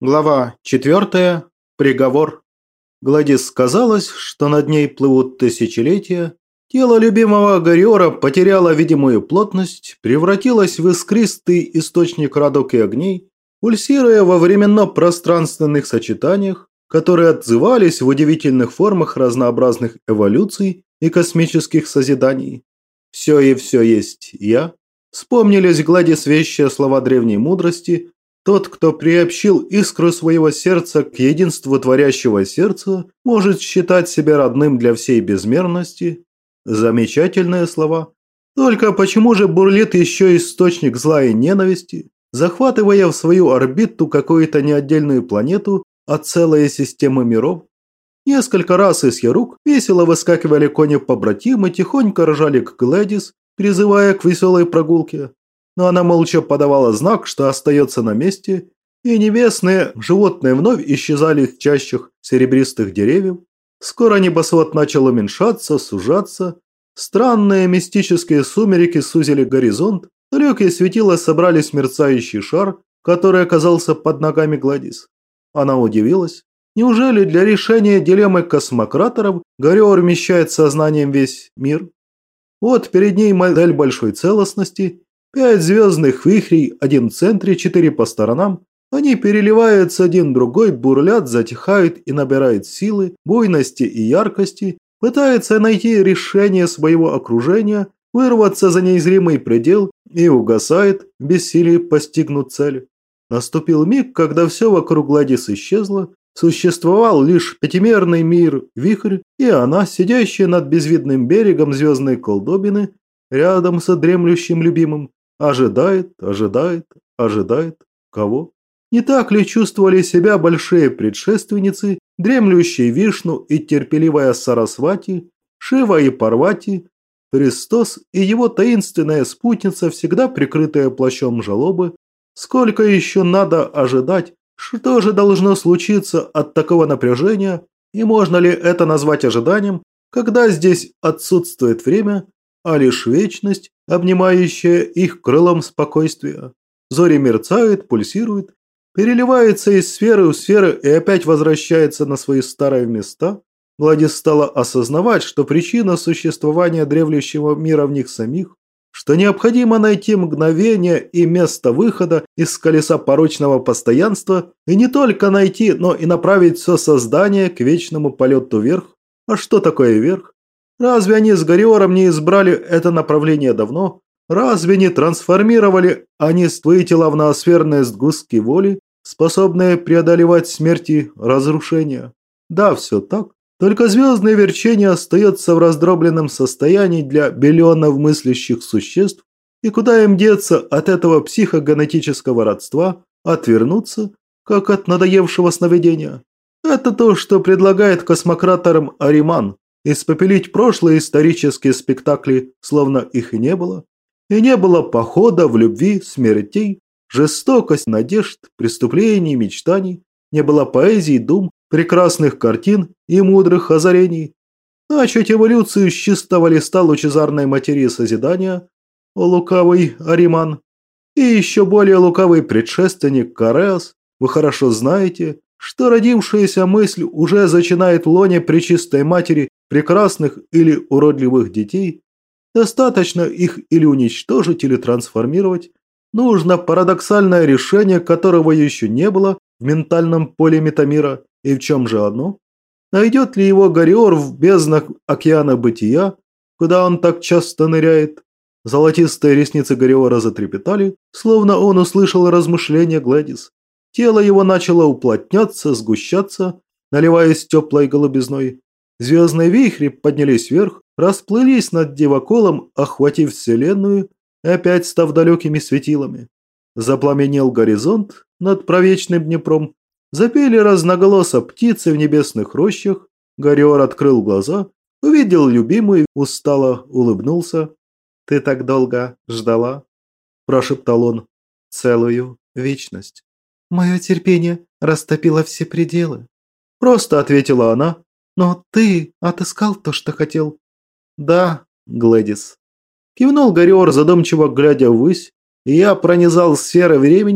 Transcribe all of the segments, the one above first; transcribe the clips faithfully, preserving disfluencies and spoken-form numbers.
Глава четвертая. Приговор. Гладис казалось, что над ней плывут тысячелетия. Тело любимого Гориора потеряло видимую плотность, превратилось в искристый источник радуг и огней, пульсируя во временно-пространственных сочетаниях, которые отзывались в удивительных формах разнообразных эволюций и космических созиданий. «Все и все есть я». Вспомнились Гладис вещие слова древней мудрости. Тот, кто приобщил искру своего сердца к единству творящего сердца, может считать себя родным для всей безмерности. Замечательные слова. Только почему же бурлит еще источник зла и ненависти, захватывая в свою орбиту какую-то не отдельную планету, а целые системы миров? Несколько раз из рук весело выскакивали кони-побратимы, тихонько ржали к Гладис, призывая к веселой прогулке. Но она молча подавала знак, что остается на месте, и небесные животные вновь исчезали в чащах серебристых деревьев. Скоро небосвод начал уменьшаться, сужаться. Странные мистические сумерки сузили горизонт, далекие светила собрались в мерцающий шар, который оказался под ногами Гладис. Она удивилась. Неужели для решения дилеммы космократоров Гориор вмещает сознанием весь мир? Вот перед ней модель большой целостности. Пять звездных вихрей, один в центре, четыре по сторонам. Они переливаются один в другой, бурлят, затихают и набирают силы, буйности и яркости, пытаются найти решение своего окружения, вырваться за неизримый предел и угасает, в бессилии постигнуть цель. Наступил миг, когда все вокруг Гладис исчезло, существовал лишь пятимерный мир вихрь, и она, сидящая над безвидным берегом звездной колдобины, рядом с дремлющим любимым, ожидает, ожидает, ожидает. Кого? Не так ли чувствовали себя большие предшественницы, дремлющие Вишну и терпеливая Сарасвати, Шива и Парвати, Христос и его таинственная спутница, всегда прикрытая плащом жалобы? Сколько еще надо ожидать? Что же должно случиться от такого напряжения? И можно ли это назвать ожиданием, когда здесь отсутствует время, а лишь вечность, обнимающая их крылом спокойствия? Зори мерцают, пульсируют, переливается из сферы в сферы и опять возвращается на свои старые места. Гладис стала осознавать, что причина существования древлющего мира в них самих, что необходимо найти мгновение и место выхода из колеса порочного постоянства, и не только найти, но и направить все создание к вечному полету вверх. А что такое вверх? Разве они с Гориором не избрали это направление давно? Разве не трансформировали они свои тела в ноосферные сгустки воли, способные преодолевать смерть и разрушения? Да, все так. Только звездное верчение остается в раздробленном состоянии для биллионов мыслящих существ, и куда им деться от этого психогенетического родства, отвернуться, как от надоевшего сновидения? Это то, что предлагает космократорам Ариман. Испепелить прошлые исторические спектакли, словно их и не было. И не было похода в любви, смертей, жестокость, надежд, преступлений, мечтаний. Не было поэзии, дум, прекрасных картин и мудрых озарений. Начать эволюцию с чистого листа лучезарной материи созидания, о лукавый Ариман, и еще более лукавый предшественник Кареас. Вы хорошо знаете, что родившаяся мысль уже зачинает в лоне пречистой матери прекрасных или уродливых детей. Достаточно их или уничтожить, или трансформировать. Нужно парадоксальное решение, которого еще не было в ментальном поле метамира. И в чем же оно? Найдет ли его Гориор в безднах океана бытия, куда он так часто ныряет? Золотистые ресницы Гориора затрепетали, словно он услышал размышления Гладис. Тело его начало уплотняться, сгущаться, наливаясь теплой голубизной. Звездные вихри поднялись вверх, расплылись над Диваколом, охватив вселенную и опять став далекими светилами. Запламенел горизонт над правечным Днепром. Запели разноголосо птицы в небесных рощах. Гориор открыл глаза, увидел любимую, устало улыбнулся. «Ты так долго ждала?» – прошептал он. «Целую вечность». «Мое терпение растопило все пределы», – просто ответила она. «Но ты отыскал то, что хотел?» «Да, Гладис». Кивнул Гориор, задумчиво глядя ввысь. «Я пронизал сферы времени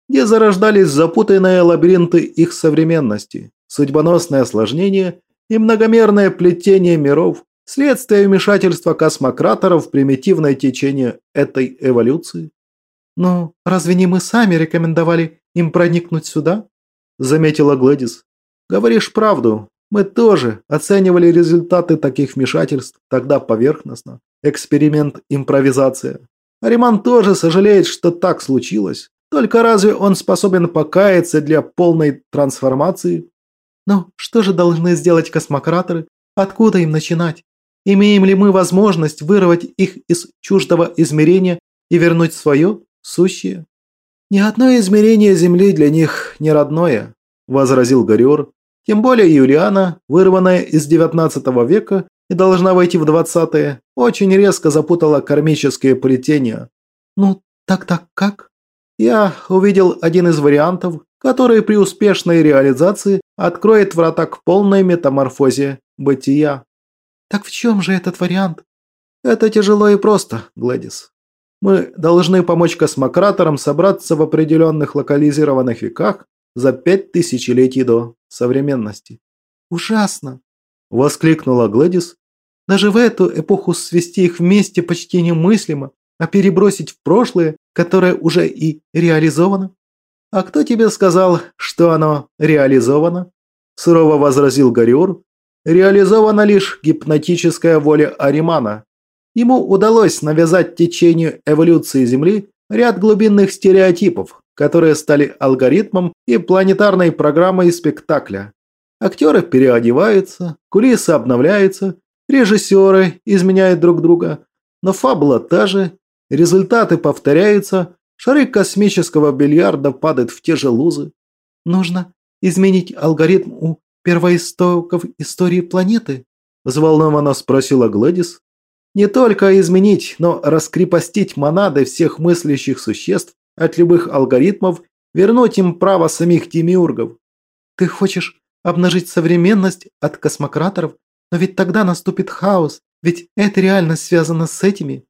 где зарождались запутанные лабиринты их современности, судьбоносное осложнение и многомерное плетение миров, следствие вмешательства космократоров в примитивное течение этой эволюции. «Ну, разве не мы сами рекомендовали им проникнуть сюда?» – заметила Глэдис. «Говоришь правду. Мы тоже оценивали результаты таких вмешательств тогда поверхностно. Эксперимент импровизация. Ариман тоже сожалеет, что так случилось. Только разве он способен покаяться для полной трансформации? Ну, что же должны сделать космократоры? Откуда им начинать? Имеем ли мы возможность вырвать их из чуждого измерения и вернуть свое, сущее? Ни одно измерение Земли для них не родное, возразил Гориор. Тем более Юлиана, вырванная из девятнадцатого века и должна войти в двадцатое, очень резко запутала кармические плетения. Ну, так-так как? Я увидел один из вариантов, который при успешной реализации откроет врата к полной метаморфозе бытия. Так в чем же этот вариант? Это тяжело и просто, Глэдис. Мы должны помочь космократорам собраться в определенных локализированных веках за пять тысячелетий до современности. Ужасно! Воскликнула Глэдис. Даже в эту эпоху свести их вместе почти немыслимо, а перебросить в прошлое, которое уже и реализовано? А кто тебе сказал, что оно реализовано? Сурово возразил Гориор. Реализована лишь гипнотическая воля Аримана. Ему удалось навязать течению эволюции Земли ряд глубинных стереотипов, которые стали алгоритмом и планетарной программой спектакля. Актеры переодеваются, кулисы обновляются, режиссеры изменяют друг друга, но фабула та же, результаты повторяются, шары космического бильярда падают в те же лузы. Нужно изменить алгоритм у первоистоков истории планеты? Взволнованно спросила Глэдис. Не только изменить, но раскрепостить монады всех мыслящих существ от любых алгоритмов, вернуть им право самих демиургов. Ты хочешь обнажить современность от космократоров, но ведь тогда наступит хаос, ведь эта реальность связана с этими.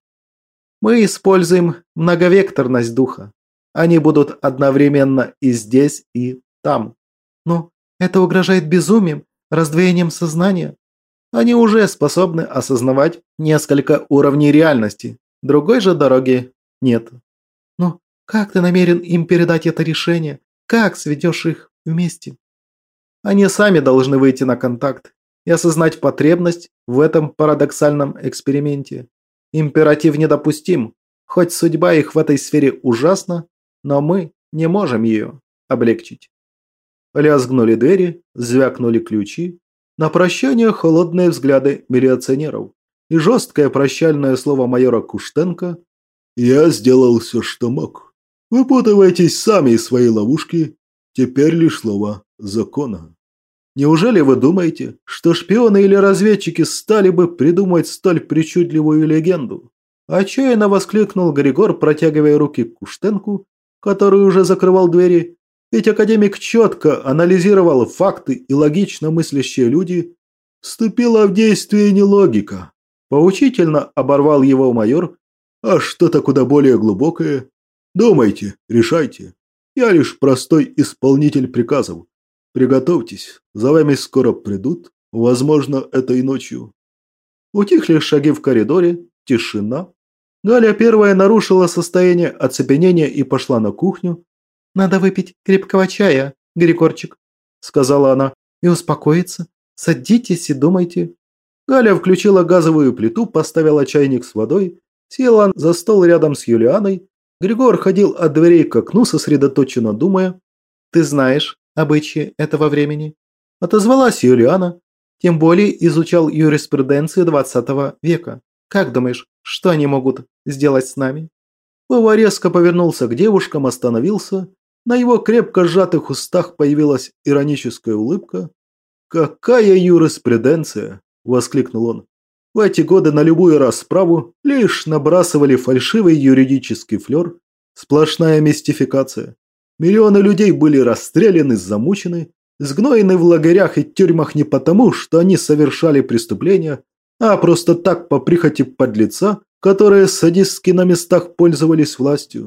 Мы используем многовекторность духа. Они будут одновременно и здесь, и там. Но это угрожает безумием, раздвоением сознания. Они уже способны осознавать несколько уровней реальности. Другой же дороги нет. Но как ты намерен им передать это решение? Как сведешь их вместе? Они сами должны выйти на контакт и осознать потребность в этом парадоксальном эксперименте. Императив недопустим, хоть судьба их в этой сфере ужасна, но мы не можем ее облегчить. Лязгнули двери, звякнули ключи. На прощание холодные взгляды милиционеров и жесткое прощальное слово майора Куштенко. «Я сделал все, что мог. Выпутывайтесь сами из своей ловушки. Теперь лишь слово закона». Неужели вы думаете, что шпионы или разведчики стали бы придумывать столь причудливую легенду? Отчаянно воскликнул Григор, протягивая руки к Куштенку, который уже закрывал двери. Ведь академик четко анализировал факты и логично мыслящие люди. Вступила в действие не логика. Поучительно оборвал его майор. А что-то куда более глубокое. Думайте, решайте. Я лишь простой исполнитель приказов. Приготовьтесь, за вами скоро придут, возможно, этой ночью. Утихли шаги в коридоре, тишина. Галя первая нарушила состояние оцепенения и пошла на кухню. «Надо выпить крепкого чая, Григорчик», – сказала она, – «и успокоиться. Садитесь и думайте». Галя включила газовую плиту, поставила чайник с водой, села за стол рядом с Юлианой. Григор ходил от дверей к окну, сосредоточенно думая. «Ты знаешь обычаи этого времени», – отозвалась Юлиана. «Тем более изучал юриспруденцию двадцатого века. Как думаешь, что они могут сделать с нами?» Вова резко повернулся к девушкам, остановился. На его крепко сжатых устах появилась ироническая улыбка. «Какая юриспруденция!» – воскликнул он. В эти годы на любую расправу лишь набрасывали фальшивый юридический флер. Сплошная мистификация. Миллионы людей были расстреляны, замучены, сгноены в лагерях и тюрьмах не потому, что они совершали преступления, а просто так по прихоти подлеца, которые садистски на местах пользовались властью.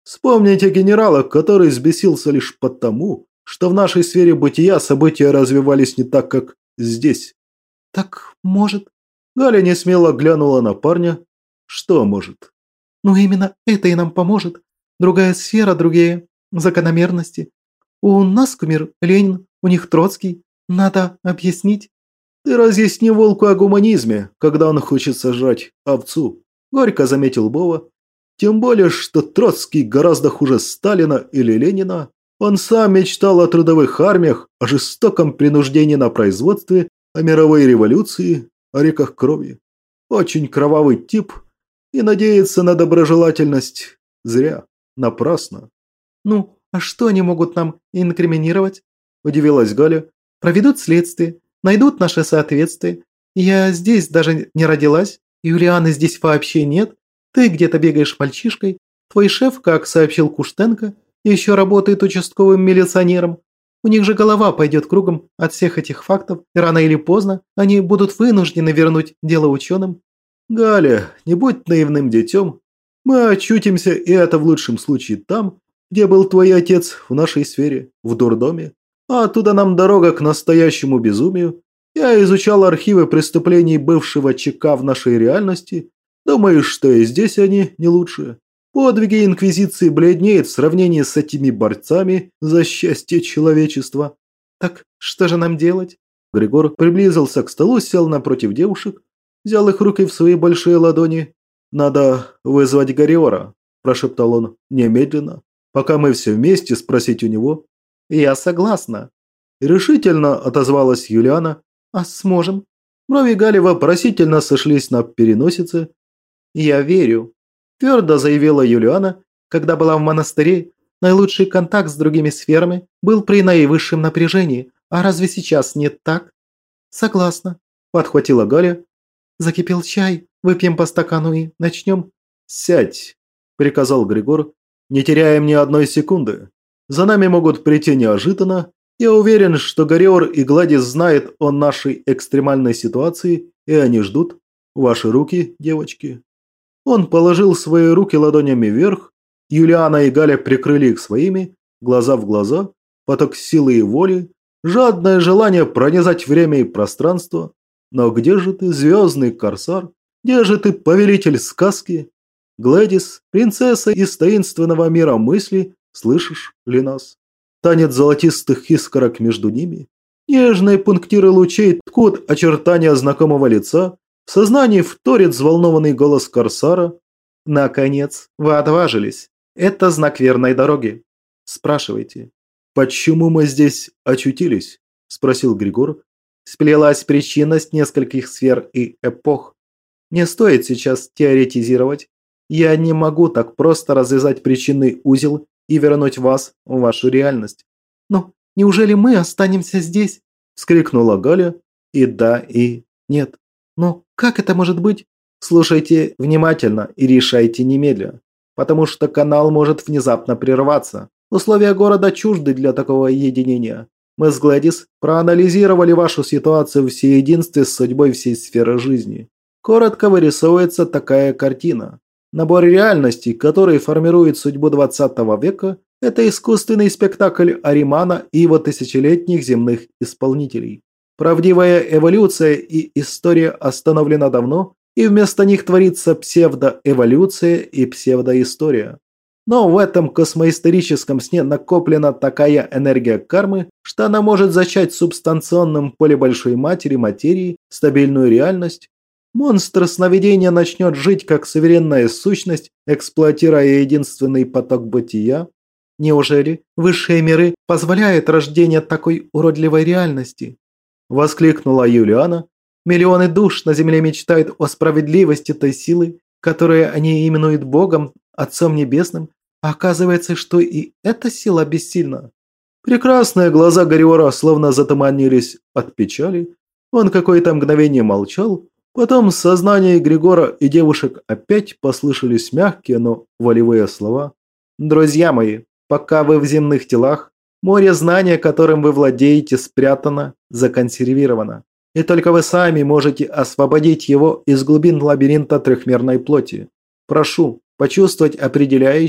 Вспомните генерала, который взбесился лишь потому, что в нашей сфере бытия события развивались не так, как здесь. Так может? Галя несмело глянула на парня. Что может? Ну именно это и нам поможет. Другая сфера, другие закономерности. У нас кумир Ленин, у них Троцкий. Надо объяснить. Ты разъясни волку о гуманизме, когда он хочет сожрать овцу. Горько заметил Вова. Тем более, что Троцкий гораздо хуже Сталина или Ленина. Он сам мечтал о трудовых армиях, о жестоком принуждении на производстве, о мировой революции, о реках крови. Очень кровавый тип, и надеяться на доброжелательность зря, напрасно. «Ну, а что они могут нам инкриминировать?» – удивилась Галя. «Проведут следствие, найдут наше соответствие. Я здесь даже не родилась, Юлианы здесь вообще нет. Ты где-то бегаешь мальчишкой. Твой шеф, как сообщил Куштенко, еще работает участковым милиционером. У них же голова пойдет кругом от всех этих фактов, и рано или поздно они будут вынуждены вернуть дело ученым». «Галя, не будь наивным детем. Мы очутимся, и это в лучшем случае там, где был твой отец в нашей сфере, в дурдоме. А оттуда нам дорога к настоящему безумию. Я изучал архивы преступлений бывшего ЧК в нашей реальности. Думаю, что и здесь они не лучше. Подвиги Инквизиции бледнеют в сравнении с этими борцами за счастье человечества». «Так что же нам делать?» Григор приблизился к столу, сел напротив девушек, взял их руки в свои большие ладони. «Надо вызвать Гориора», – прошептал он, – «немедленно, пока мы все вместе спросить у него». «Я согласна», – решительно отозвалась Юлиана. «А сможем?» Брови Гали вопросительно сошлись на переносице. «Я верю», – твердо заявила Юлиана. «Когда была в монастыре, наилучший контакт с другими сферами был при наивысшем напряжении. А разве сейчас не так?» «Согласна», – подхватила Галя. «Закипел чай, выпьем по стакану и начнем». «Сядь», – приказал Григор, – «не теряем ни одной секунды. За нами могут прийти неожиданно. Я уверен, что Гориор и Гладис знают о нашей экстремальной ситуации, и они ждут. Ваши руки, девочки». Он положил свои руки ладонями вверх. Юлиана и Галя прикрыли их своими, глаза в глаза, поток силы и воли, жадное желание пронизать время и пространство. Но где же ты, звездный корсар? Где же ты, повелитель сказки? Гладис, принцесса из таинственного мира мысли, слышишь ли нас? Танец золотистых искорок между ними. Нежные пунктиры лучей ткут очертания знакомого лица. В сознании вторит взволнованный голос корсара. «Наконец, вы отважились. Это знак верной дороги. Спрашивайте». «Почему мы здесь очутились?» – спросил Григор. «Сплелась причинность нескольких сфер и эпох. Не стоит сейчас теоретизировать. Я не могу так просто развязать причинный узел и вернуть вас в вашу реальность». «Но неужели мы останемся здесь?» – вскрикнула Галя. «И да, и нет. Но как это может быть?» «Слушайте внимательно и решайте немедля, потому что канал может внезапно прерваться. Условия города чужды для такого единения. Мы с Гладис проанализировали вашу ситуацию в всеединстве с судьбой всей сферы жизни. Коротко вырисовывается такая картина. Набор реальностей, который формирует судьбу двадцатого века, это искусственный спектакль Аримана и его тысячелетних земных исполнителей. Правдивая эволюция и история остановлена давно, и вместо них творится псевдоэволюция и псевдоистория. Но в этом космоисторическом сне накоплена такая энергия кармы, что она может зачать в субстанционном поле Большой Матери материи стабильную реальность. Монстр сновидения начнет жить как суверенная сущность, эксплуатируя единственный поток бытия. Неужели высшие миры позволяют рождение такой уродливой реальности? Воскликнула Юлиана. Миллионы душ на земле мечтают о справедливости той силы, которую они именуют Богом, Отцом Небесным. А оказывается, что и эта сила бессильна. Прекрасные глаза Гориора словно затуманились от печали. Он какое-то мгновение молчал. Потом в сознании Григора и девушек опять послышались мягкие, но волевые слова. «Друзья мои, пока вы в земных телах, море знания, которым вы владеете, спрятано, законсервировано. И только вы сами можете освободить его из глубин лабиринта трехмерной плоти. Прошу почувствовать определяющие,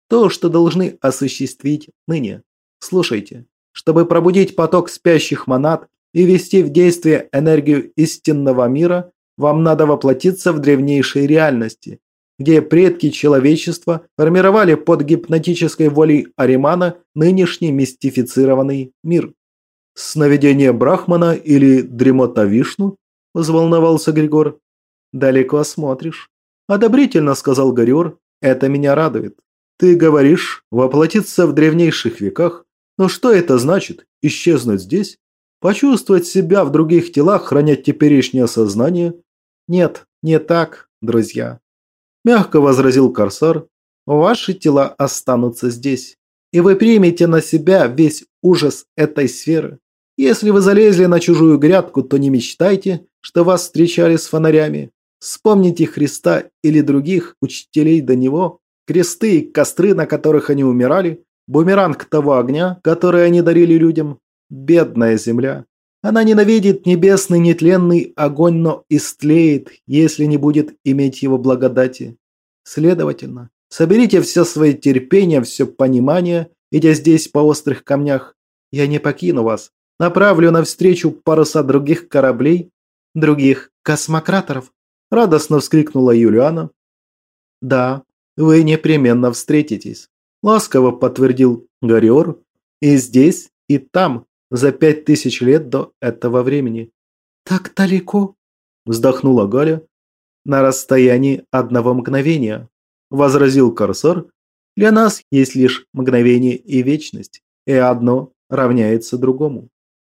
То, что должны осуществить ныне. Слушайте, чтобы пробудить поток спящих монад и ввести в действие энергию истинного мира, вам надо воплотиться в древнейшей реальности, где предки человечества формировали под гипнотической волей Аримана нынешний мистифицированный мир. «Сновидение Брахмана или дремота Вишну?» – взволновался Григор. «Далеко смотришь», – одобрительно сказал Гориор. «Это меня радует. Ты говоришь, воплотиться в древнейших веках, но что это значит? Исчезнуть здесь? Почувствовать себя в других телах, храня теперешнее сознание? Нет, не так, друзья», – мягко возразил Корсар. «Ваши тела останутся здесь, и вы примете на себя весь ужас этой сферы. Если вы залезли на чужую грядку, то не мечтайте, что вас встречали с фонарями. Вспомните Христа или других учителей до него, кресты и костры, на которых они умирали, бумеранг того огня, который они дарили людям. Бедная земля. Она ненавидит небесный нетленный огонь, но истлеет, если не будет иметь его благодати. Следовательно, соберите все свои терпения, все понимание, идя здесь по острых камнях. Я не покину вас. Направлю навстречу паруса других кораблей, других космократоров», – радостно вскрикнула Юлиана. «Да, вы непременно встретитесь», – ласково подтвердил Гориор, – «и здесь, и там, за пять тысяч лет до этого времени». «Так далеко?» – вздохнула Галя. «На расстоянии одного мгновения», – возразил Корсар. «Для нас есть лишь мгновение и вечность, и одно равняется другому».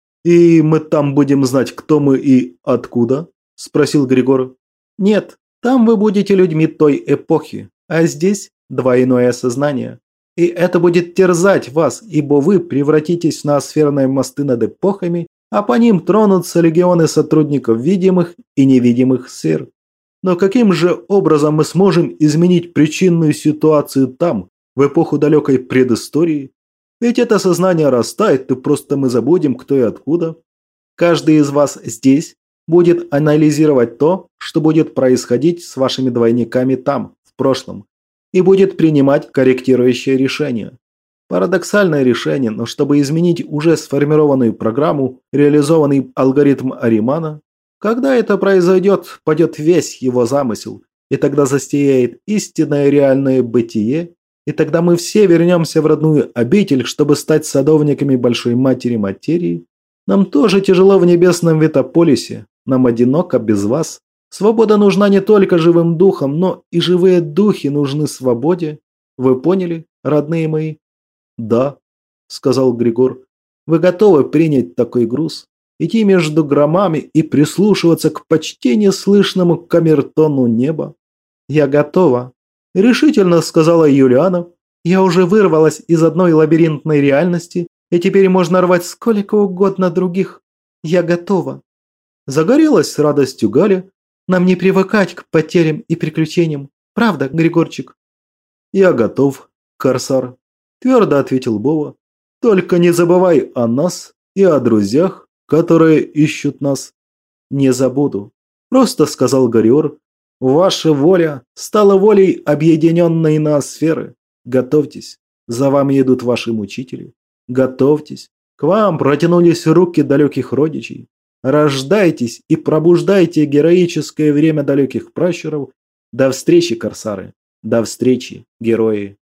«И мы там будем знать, кто мы и откуда?» – спросил Григор. «Нет, там вы будете людьми той эпохи, а здесь двойное сознание. И это будет терзать вас, ибо вы превратитесь в ноосферные мосты над эпохами, а по ним тронутся легионы сотрудников видимых и невидимых сфер. Но каким же образом мы сможем изменить причинную ситуацию там, в эпоху далекой предыстории? Ведь это сознание растает, и просто мы забудем, кто и откуда. Каждый из вас здесь будет анализировать то, что будет происходить с вашими двойниками там, в прошлом, и будет принимать корректирующее решение. Парадоксальное решение, но чтобы изменить уже сформированную программу, реализованный алгоритм Аримана, когда это произойдет, падет весь его замысел, и тогда застеет истинное реальное бытие, и тогда мы все вернемся в родную обитель, чтобы стать садовниками Большой Матери Материи. Нам тоже тяжело в небесном Витополисе, нам одиноко без вас. Свобода нужна не только живым духам, но и живые духи нужны свободе. Вы поняли, родные мои?» «Да», – сказал Григор. «Вы готовы принять такой груз, идти между громами и прислушиваться к почти неслышному камертону неба?» «Я готова», – решительно сказала Юлиана. «Я уже вырвалась из одной лабиринтной реальности, и теперь можно рвать сколько угодно других. Я готова». Загорелась с радостью Галя. «Нам не привыкать к потерям и приключениям. Правда, Григорчик?» «Я готов, Корсар», – твердо ответил Бова. «Только не забывай о нас и о друзьях, которые ищут нас». «Не забуду», – просто сказал Гориор. «Ваша воля стала волей объединенной ноосферы. Готовьтесь, за вами идут ваши мучители. Готовьтесь, к вам протянулись руки далеких родичей. Рождайтесь и пробуждайте героическое время далеких пращуров. До встречи, корсары, до встречи, герои».